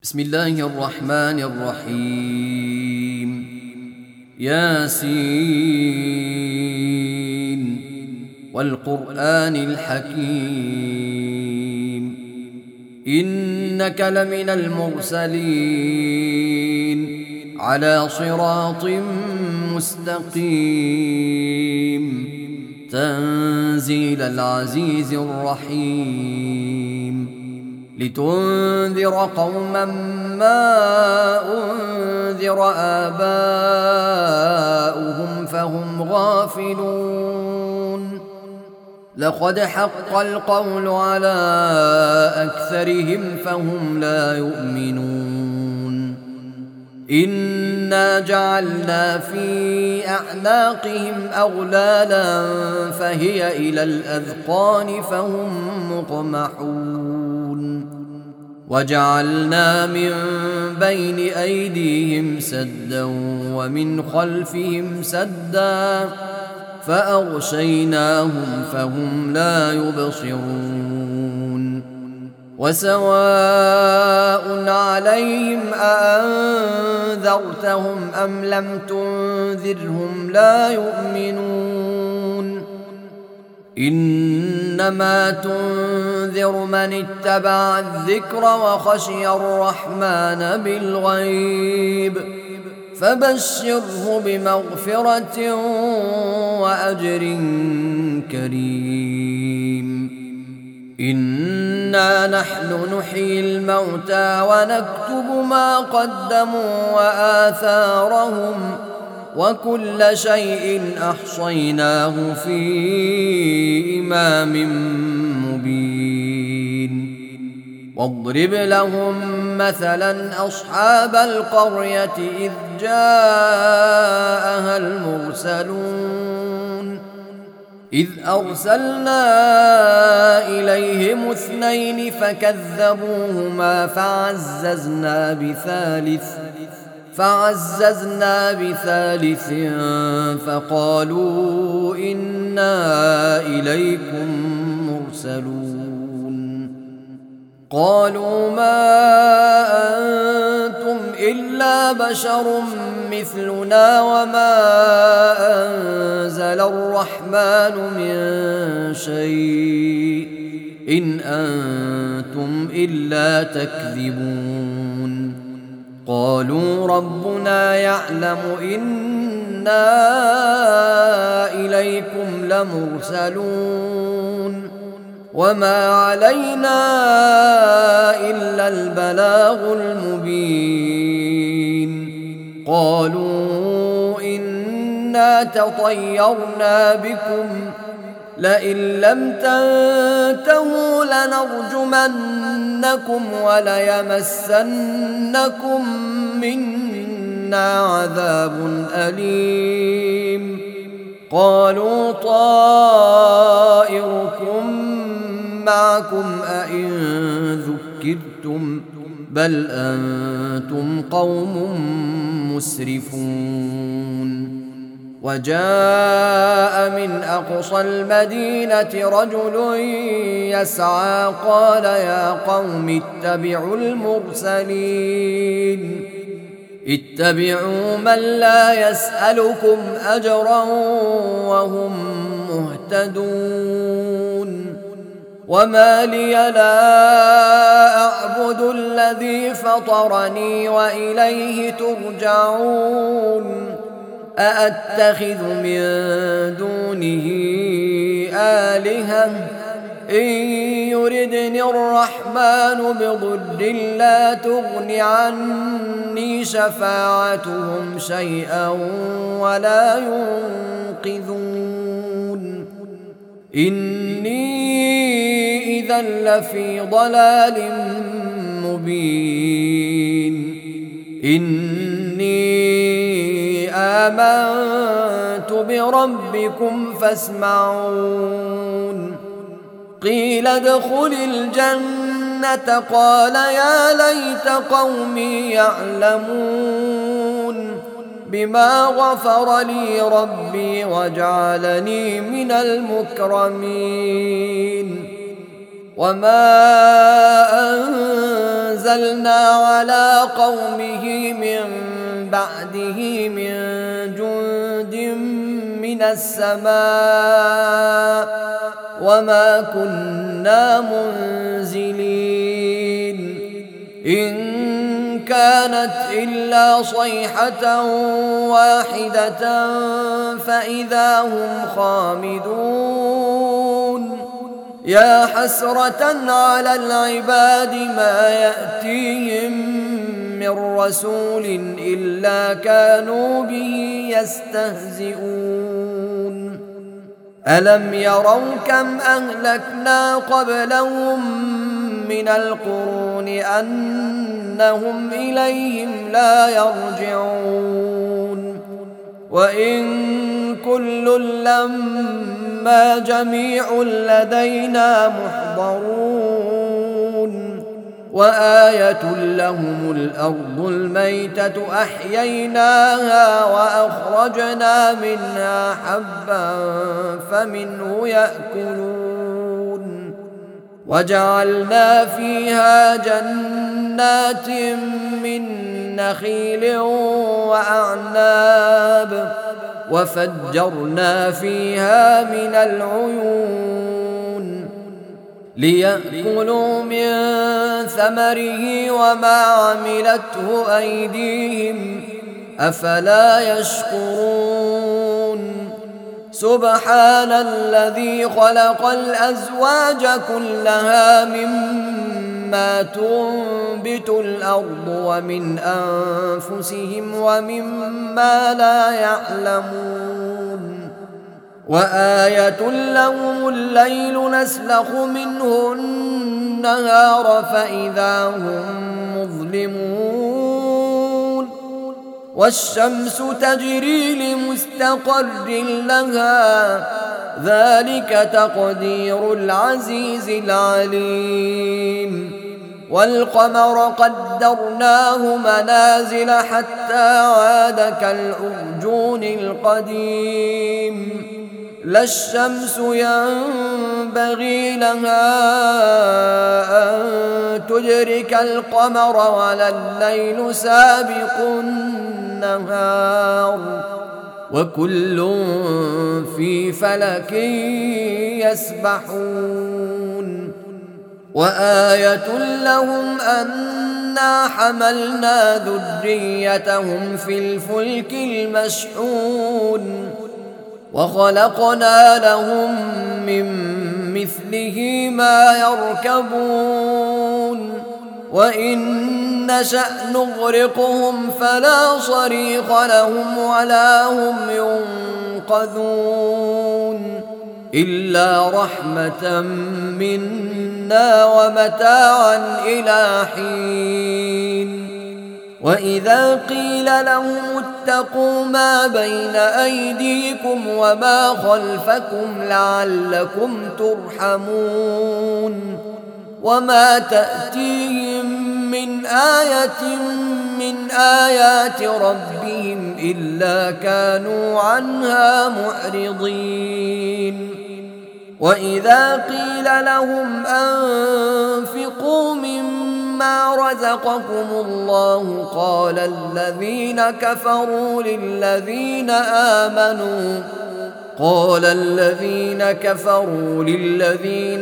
بسم الله الرحمن الرحيم. ياسين والقرآن الحكيم إنك لمن المرسلين على صراط مستقيم تنزيل العزيز الرحيم لتنذر قوما ما أنذر آباؤهم فهم غافلون لقد حق القول على أكثرهم فهم لا يؤمنون إنا جعلنا في أعناقهم أغلالا فهي إلى الأذقان فهم مقمحون وجعلنا من بين أيديهم سدا ومن خلفهم سدا فأغشيناهم فهم لا يبصرون وسواء عليهم أأنذرتهم أم لم تنذرهم لا يؤمنون إنما تنذر من اتبع الذكر وخشي الرحمن بالغيب فبشره بمغفرة وأجر كريم إنا نحن نحيي الموتى ونكتب ما قدموا وآثارهم وكل شيء أحصيناه في إمام مبين واضرب لهم مثلا أصحاب القرية إذ جاءها المرسلون إذ أرسلنا إليهم اثنين فكذبوهما فعززنا بثالث فقالوا إنا إليكم مرسلون قالوا ما أنتم إلا بشر مثلنا وما أنزل الرحمن من شيء إن أنتم إلا تكذبون قالوا ربنا يعلم إنا إليكم لمرسلون وما علينا إلا البلاغ المبين قالوا إنا تطيرنا بكم لئن لم تنتهوا لنرجمنكم وليمسنكم منا عذاب أليم قالوا طائركم معكم أئن ذكرتم بل أنتم قوم مسرفون وجاء من أقصى المدينة رجل يسعى قال يا قوم اتبعوا المرسلين اتبعوا من لا يسألكم أجرا وهم مهتدون وما لي لا أعبد الذي فطرني وإليه ترجعون أأتخذ من دونه آلهة إن يردني الرحمن بضر لا تغن عني شفاعتهم شيئا ولا ينقذون إني إذا لفي ضلال مبين إني آمنت بربكم فاسمعون قيل ادخل الجنة قال يا ليت قومي يعلمون بما غفر لي ربي وجعلني من المكرمين وما أنزلنا على قومه من بعده من جند من السماء وما كنا منزلين إن كانت إلا صيحة واحدة فإذا هم خامدون يا حسرة على العباد ما يأتيهم من رسول إلا كانوا به يستهزئون ألم يروا كم أهلكنا قبلهم من القرون أنهم إليهم لا يرجعون وإن كل لما جميع لدينا محضرون وآية لهم الأرض الميتة أحييناها وأخرجنا منها حبا فمنه يأكلون وجعلنا فيها جنات من نخيل وأعناب وفجرنا فيها من العيون ليأكلوا من ثمره وما عملته أيديهم أفلا يشكرون سبحان الذي خلق الأزواج كلها مما تنبت الأرض ومن أنفسهم ومما لا يعلمون وآية لهم الليل نسلخ منه النهار فإذا هم مظلمون والشمس تجري لمستقر لها ذلك تقدير العزيز العليم والقمر قدرناه منازل حتى عاد كالعرجون القديم لا الشمس ينبغي لها أن تدرك القمر ولا الليل سابق النهار وكل في فلك يسبحون وآية لهم أنا حملنا ذريتهم في الفلك المشحون وخلقنا لهم من مثله ما يركبون وإن نشأ نغرقهم فلا صريخ لهم ولا هم ينقذون إلا رحمة منا ومتاعا إلى حين وإذا قيل لهم اتقوا ما بين أيديكم وما خلفكم لعلكم ترحمون وما تأتيهم من آية من آيات ربهم إلا كانوا عنها معرضين وإذا قيل لهم أنفقوا مما رزقكم الله قال الذين كفروا للذين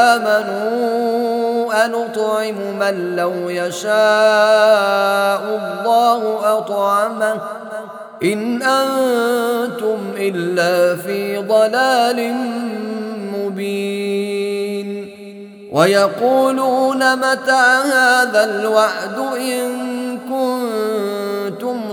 آمنوا أنطعم من لو يشاء الله أطعمه إن أنتم إلا في ضلال مبين ويقولون متى هذا الوعد إن كنتم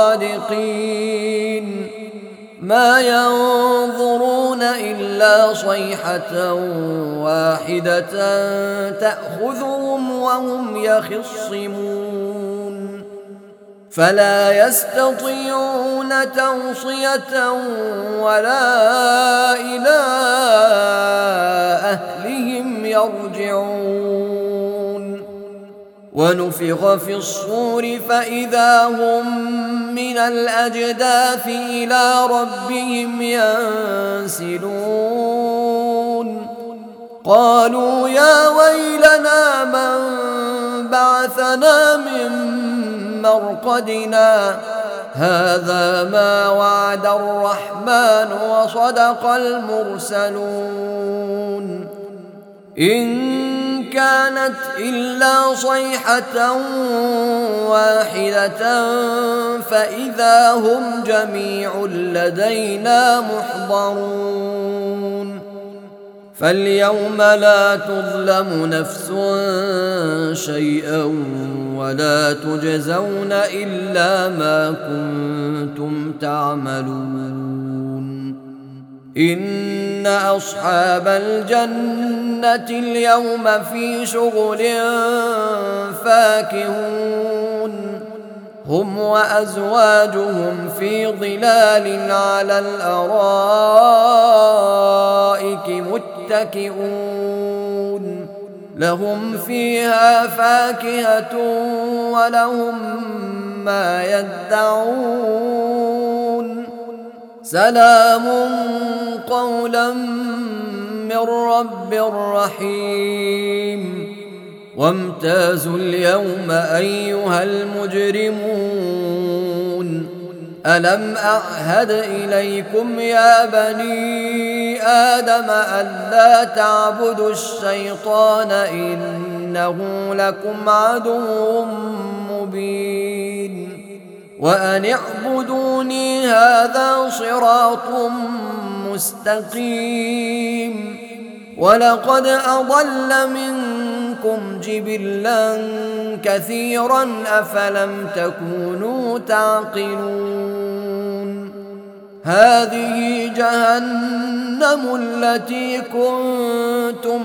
صادقين ما ينظرون إلا صيحة واحدة تأخذهم وهم يخصمون فلا يستطيعون توصية ولا إلى أهلهم يرجعون ونفخ في الصور فإذا هم من الأجداث إلى ربهم ينسلون قالوا يا ويلنا من بعثنا من مرقدنا هذا ما وعد الرحمن وصدق المرسلون إن كانت إلا صيحة واحدة فإذا هم جميع لدينا محضرون فاليوم لا تظلم نفس شيئا ولا تجزون إلا ما كنتم تعملون إن أصحاب الجنة اليوم في شغل فاكهون هم وأزواجهم في ظلال على الأرائك متكئون لهم فيها فاكهة ولهم ما يدعون سلام قولا من رب رحيم وامتازوا اليوم أيها المجرمون ألم أعهد إليكم يا بني آدم ألا تعبدوا الشيطان إنه لكم عدو مبين وأن اعبدوني هذا صراط مستقيم ولقد أضل منكم جبلا كثيرا أفلم تكونوا تعقلون هذه جهنم التي كنتم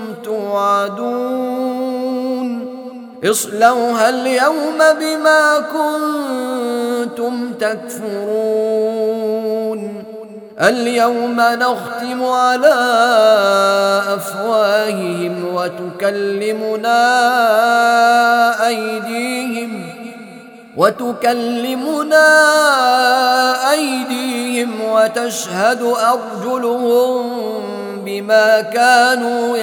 توعدون اصلوها اليوم بما كنتم تكفرون اليوم نختم على أفواههم وتكلمنا أيديهم وتشهد أرجلهم بما كانوا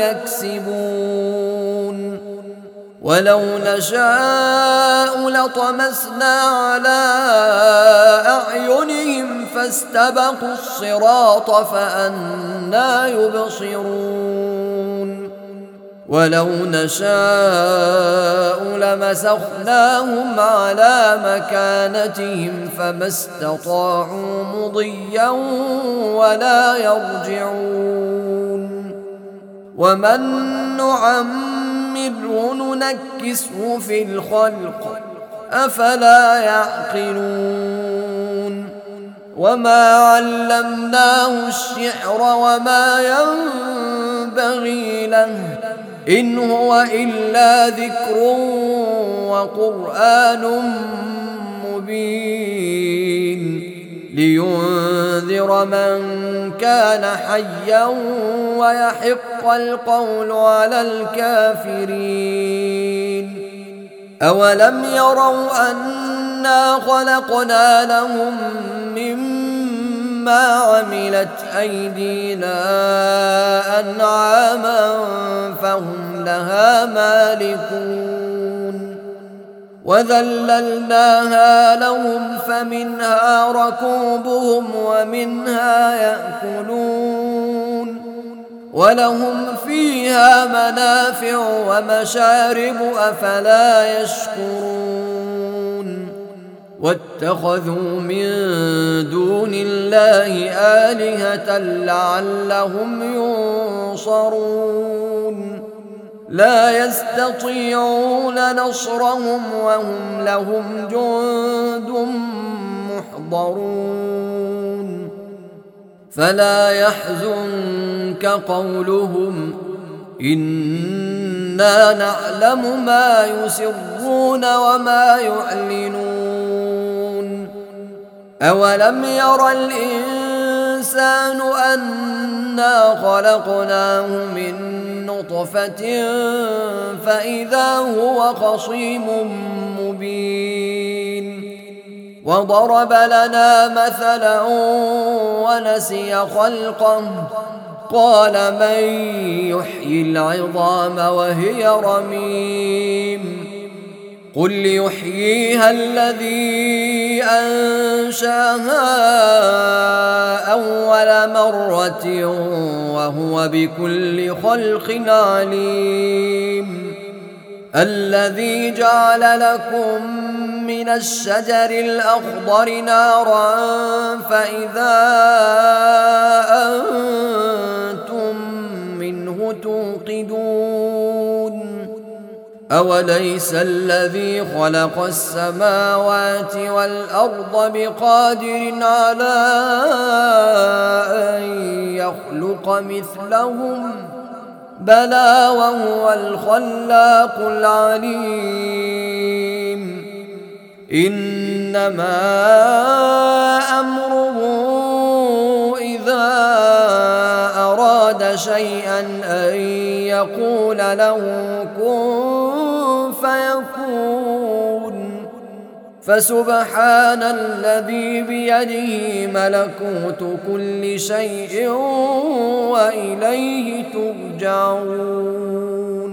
يكسبون ولو نشاء لطمسنا على أعينهم فاستبقوا الصراط فأنى يبصرون ولو نشاء لمسخناهم على مكانتهم فما استطاعوا مضيا ولا يرجعون ومن نعمره ننكسه في الخلق أفلا يعقلون وما علمناه الشعر وما ينبغي له إن هو إلا ذكر وقرآن مبين لينذر من كان حيا ويحق القول على الكافرين أولم يروا أنا خلقنا لهم مما عملت أيدينا أنعاما فهم لها مالكون وذللناها لهم فمنها ركوبهم ومنها يأكلون ولهم فيها منافع ومشارب أفلا يشكرون واتخذوا من دون الله آلهة لعلهم ينصرون لا يستطيعون نصرهم وهم لهم جند محضرون فلا يحزنك قولهم إنا نعلم ما يسرون وما يعلنون أولم ير الإنسان أنا خلقناه من نطفة فإذا هو خصيم مبين وضرب لنا مثلا ونسي خلقه قال من يحيي العظام وهي رميم قل يحييها الذي أنشاها أول مرة وهو بكل خلق عليم الذي جعل لكم من الشجر الأخضر نارا فإذا أنتم منه توقدون أوليس الذي خلق السماوات والأرض بقادر على أن يخلق مثلهم بلى وهو الخلاق العليم إنما أمره إذا أراد شيئا أن يقول له كن فيكون فسبحان الذي بيده ملكوت كل شيء وإليه ترجعون